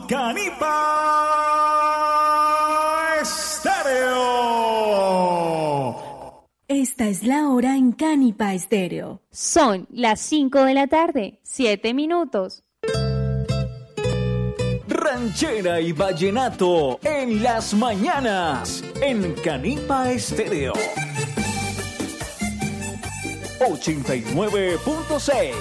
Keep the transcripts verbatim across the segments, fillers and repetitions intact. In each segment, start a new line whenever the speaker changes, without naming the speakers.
Canipa Estéreo.
Esta es la hora en Canipa Estéreo.
Son las cinco de la tarde, siete minutos.
Ranchera y vallenato en las mañanas en Canipa Estéreo. ochenta y nueve punto seis.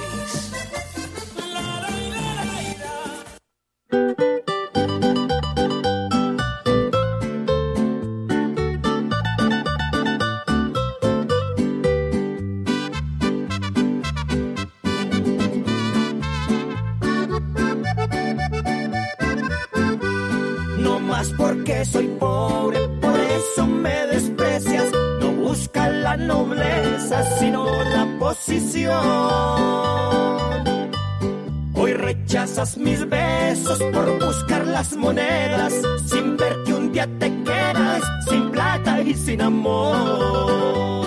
No más porque soy pobre, por eso me desprecias. No buscas la nobleza, sino la posición. Hoy rechazas mis besos por buscar las monedas, sin ver que un día te quedas sin plata y sin amor.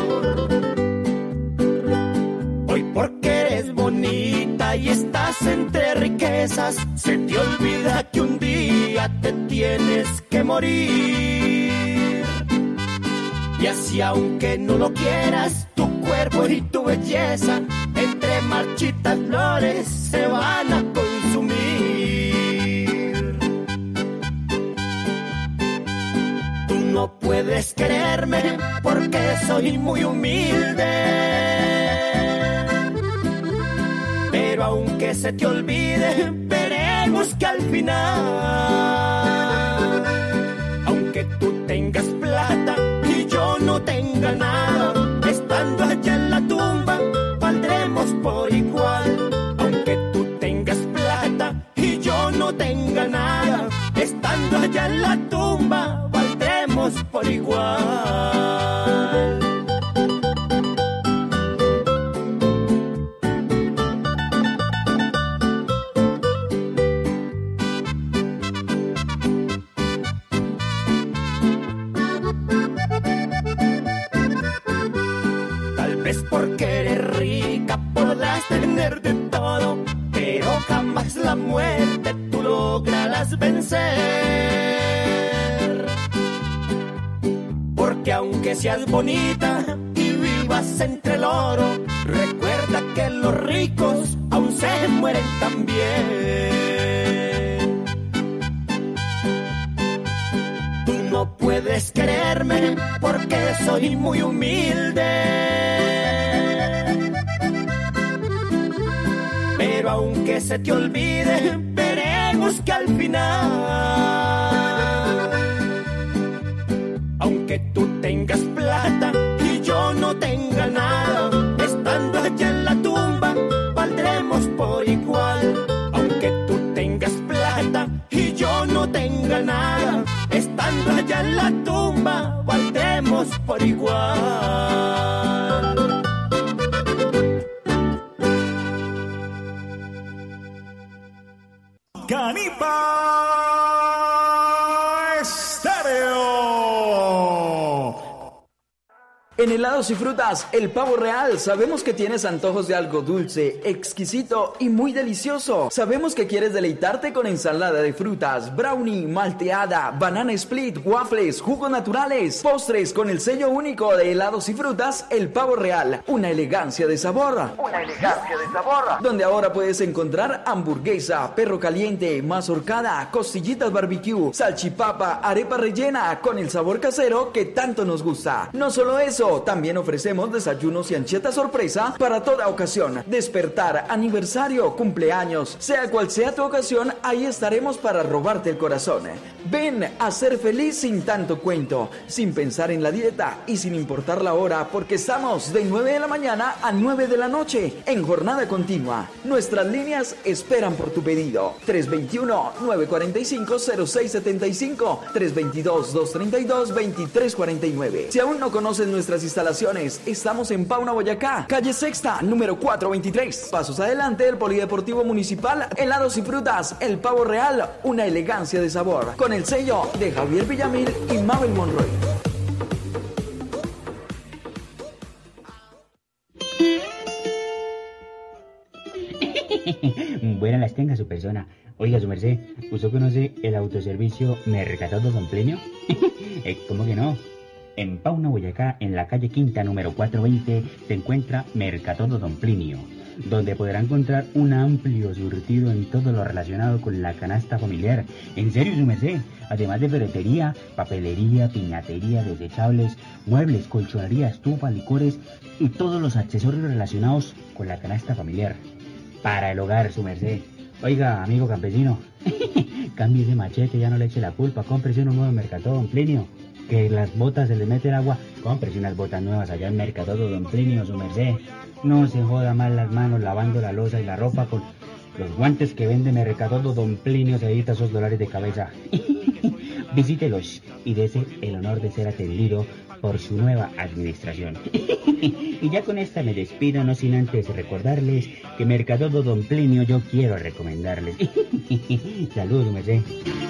Hoy porque eres bonita y estás entre riquezas, se te olvida que un día te tienes que morir. Y así aunque no lo quieras, tu cuerpo y tu belleza entre marchitas flores se van a consumir. Tú no puedes quererme porque soy muy humilde, pero aunque se te olvide, veremos que al final, aunque tú tengas plata y yo no tenga nada, estando allá en la tumba, valdremos por igual. Aunque tú tengas plata y yo no tenga nada, estando allá en la tumba, valdremos por igual. Porque eres rica, podrás tener de todo, pero jamás la muerte tú lograrás vencer. Porque aunque seas bonita y vivas entre el oro, recuerda que los ricos aún se mueren también. Tú no puedes quererme porque soy muy humilde, pero aunque se te olvide, veremos que al final, aunque tú tengas plata y yo no tenga nada, estando allá en la tumba, valdremos por igual. Aunque tú tengas plata y yo no tenga nada, estando allá en la tumba, valdremos por igual.
Canipa Estéreo.
En Helados y Frutas, El Pavo Real, sabemos que tienes antojos de algo dulce, exquisito y muy delicioso. Sabemos que quieres deleitarte con ensalada de frutas, brownie, malteada, banana split, waffles, jugos naturales, postres con el sello único de Helados y Frutas, El Pavo Real. Una elegancia de sabor. Una elegancia de sabor. Donde ahora puedes encontrar hamburguesa, perro caliente, mazorcada, costillitas barbecue, salchipapa, arepa rellena con el sabor casero que tanto nos gusta. No solo eso, también ofrecemos desayunos y ancheta sorpresa para toda ocasión. Despertar, aniversario, cumpleaños, sea cual sea tu ocasión, ahí estaremos para robarte el corazón. Ven a ser feliz sin tanto cuento, sin pensar en la dieta y sin importar la hora, porque estamos de nueve de la mañana a nueve de la noche en jornada continua. Nuestras líneas esperan por tu pedido. tres dos uno, nueve cuatro cinco, cero seis siete cinco, tres dos dos, dos tres dos, dos tres cuatro nueve. Si aún no conoces nuestras instalaciones, estamos en Pauna, Boyacá, calle Sexta, número cuatrocientos veintitrés. Pasos adelante del Polideportivo Municipal. Helados y Frutas, El Pavo Real, una elegancia de sabor, con el sello de Javier Villamil y Mabel Monroy.
Buenas las tenga su persona. Oiga, su merced, ¿Usted conoce el autoservicio Mercatodo Don Plinio? ¿Cómo que no? En Pauna, Boyacá, en la calle Quinta, número cuatrocientos veinte, se encuentra Mercatodo Don Plinio, donde podrá encontrar un amplio surtido en todo lo relacionado con la canasta familiar. En serio, su merced, además de ferretería, papelería, piñatería, desechables, muebles, colchonería, estufa, licores y todos los accesorios relacionados con la canasta familiar. Para el hogar, su merced. Oiga, amigo campesino, cambie ese machete, ya no le eche la culpa, cómprese uno nuevo en Mercatodo Don Plinio. Que las botas se les mete el agua, cómprese unas botas nuevas allá en Mercatodo Don Plinio, su merced. No se joda más las manos lavando la loza y la ropa con los guantes que vende Mercatodo Don Plinio, se evita esos dolores de cabeza. Visítelos y dese el honor de ser atendido por su nueva administración. Y ya con esta me despido, no sin antes recordarles que Mercatodo Don Plinio yo quiero recomendarles. Saludos, merced.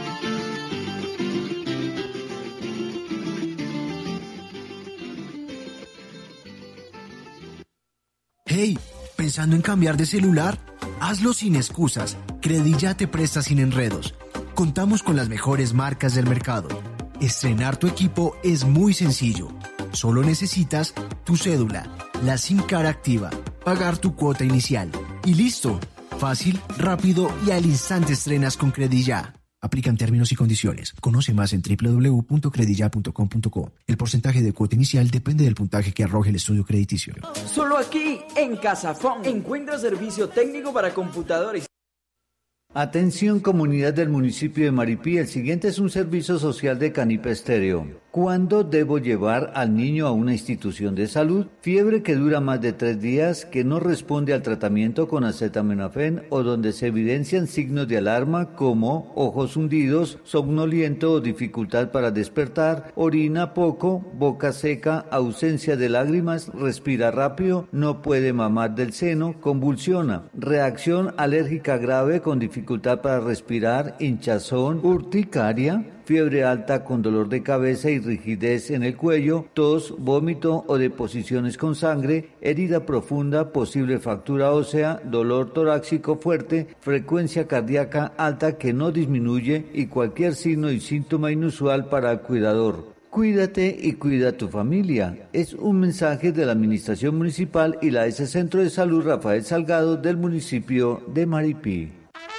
Hey, ¿pensando en cambiar de celular? Hazlo sin excusas. Credilla te presta sin enredos. Contamos con las mejores marcas del mercado. Estrenar tu equipo es muy sencillo. Solo necesitas tu cédula, la SIM card activa, pagar tu cuota inicial y listo. Fácil, rápido y al instante estrenas con Credilla. Aplican términos y condiciones. Conoce más en doble u doble u doble u punto credilla punto com punto co. El porcentaje de cuota inicial depende del puntaje que arroje el estudio crediticio.
Solo aquí, en Casafón, encuentra servicio técnico para computadores.
Atención comunidad del municipio de Maripí, el siguiente es un servicio social de Canipa Estéreo. ¿Cuándo debo llevar al niño a una institución de salud? Fiebre que dura más de tres días, que no responde al tratamiento con acetaminofén o donde se evidencian signos de alarma como ojos hundidos, somnoliento o dificultad para despertar, orina poco, boca seca, ausencia de lágrimas, respira rápido, no puede mamar del seno, convulsiona, reacción alérgica grave con dificultad para respirar, hinchazón, urticaria, fiebre alta con dolor de cabeza y rigidez en el cuello, tos, vómito o deposiciones con sangre, herida profunda, posible fractura ósea, dolor torácico fuerte, frecuencia cardíaca alta que no disminuye y cualquier signo y síntoma inusual para el cuidador. Cuídate y cuida a tu familia. Es un mensaje de la Administración Municipal y la S Centro de Salud Rafael Salgado del municipio de Maripí.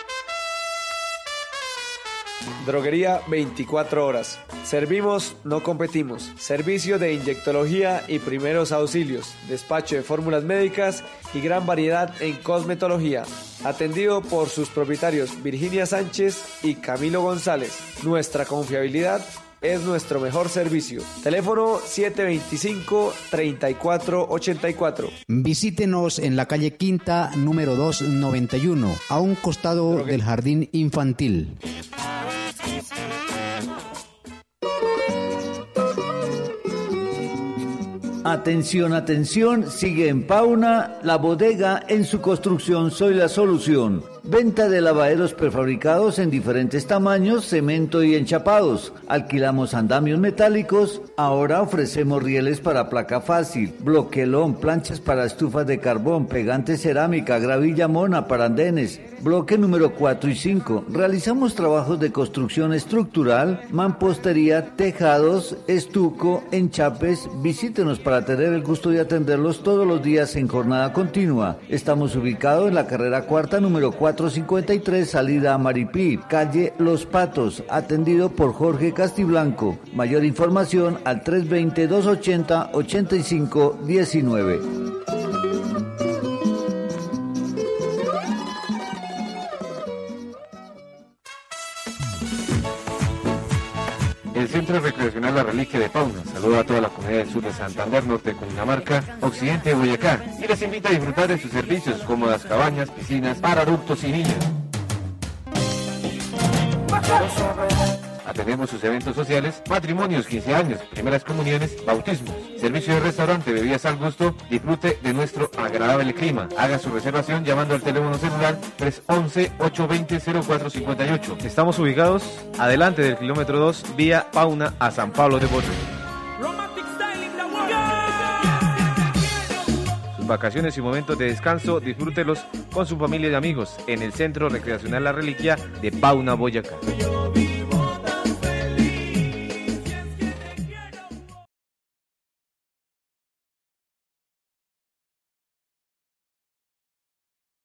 Droguería veinticuatro horas. Servimos, no competimos. Servicio de inyectología y primeros auxilios. Despacho de fórmulas médicas y gran variedad en cosmetología. Atendido por sus propietarios Virginia Sánchez y Camilo González. Nuestra confiabilidad es nuestro mejor servicio. Teléfono siete veinticinco, treinta y cuatro ochenta y cuatro.
Visítenos en la calle Quinta, número doscientos noventa y uno, a un costado Drogue. del jardín infantil.
Atención, atención, sigue en Pauna, la bodega en su construcción Soy la Solución. Venta de lavaderos prefabricados en diferentes tamaños, cemento y enchapados. Alquilamos andamios metálicos. Ahora ofrecemos rieles para placa fácil, bloquelón, planchas para estufas de carbón, pegante cerámica, gravilla mona para andenes. Bloque número cuatro y cinco. Realizamos trabajos de construcción estructural, mampostería, tejados, estuco, enchapes. Visítenos para tener el gusto de atenderlos todos los días en jornada continua. Estamos ubicados en la carrera cuarta, número cuatro cincuenta y tres, salida a Maripí, calle Los Patos, atendido por Jorge Castiblanco. Mayor información al tres veinte, doscientos ochenta, ochenta y cinco diecinueve.
El Centro Recreacional La Reliquia de Pauna saluda a toda la comunidad del sur de Santander, norte de Cundinamarca, occidente de Boyacá y les invita a disfrutar de sus servicios, cómodas cabañas, piscinas para adultos y niños. Atendemos sus eventos sociales, matrimonios, quince años, primeras comuniones, bautismos, servicio de restaurante, bebidas al gusto. Disfrute de nuestro agradable clima. Haga su reservación llamando al teléfono celular tres once, ocho veinte, cero cuatro cincuenta y ocho.
Estamos ubicados adelante del kilómetro dos, vía Pauna a San Pablo de Bote. Sus vacaciones y momentos de descanso, disfrútelos con su familia y amigos en el Centro Recreacional La Reliquia de Pauna, Boyacá.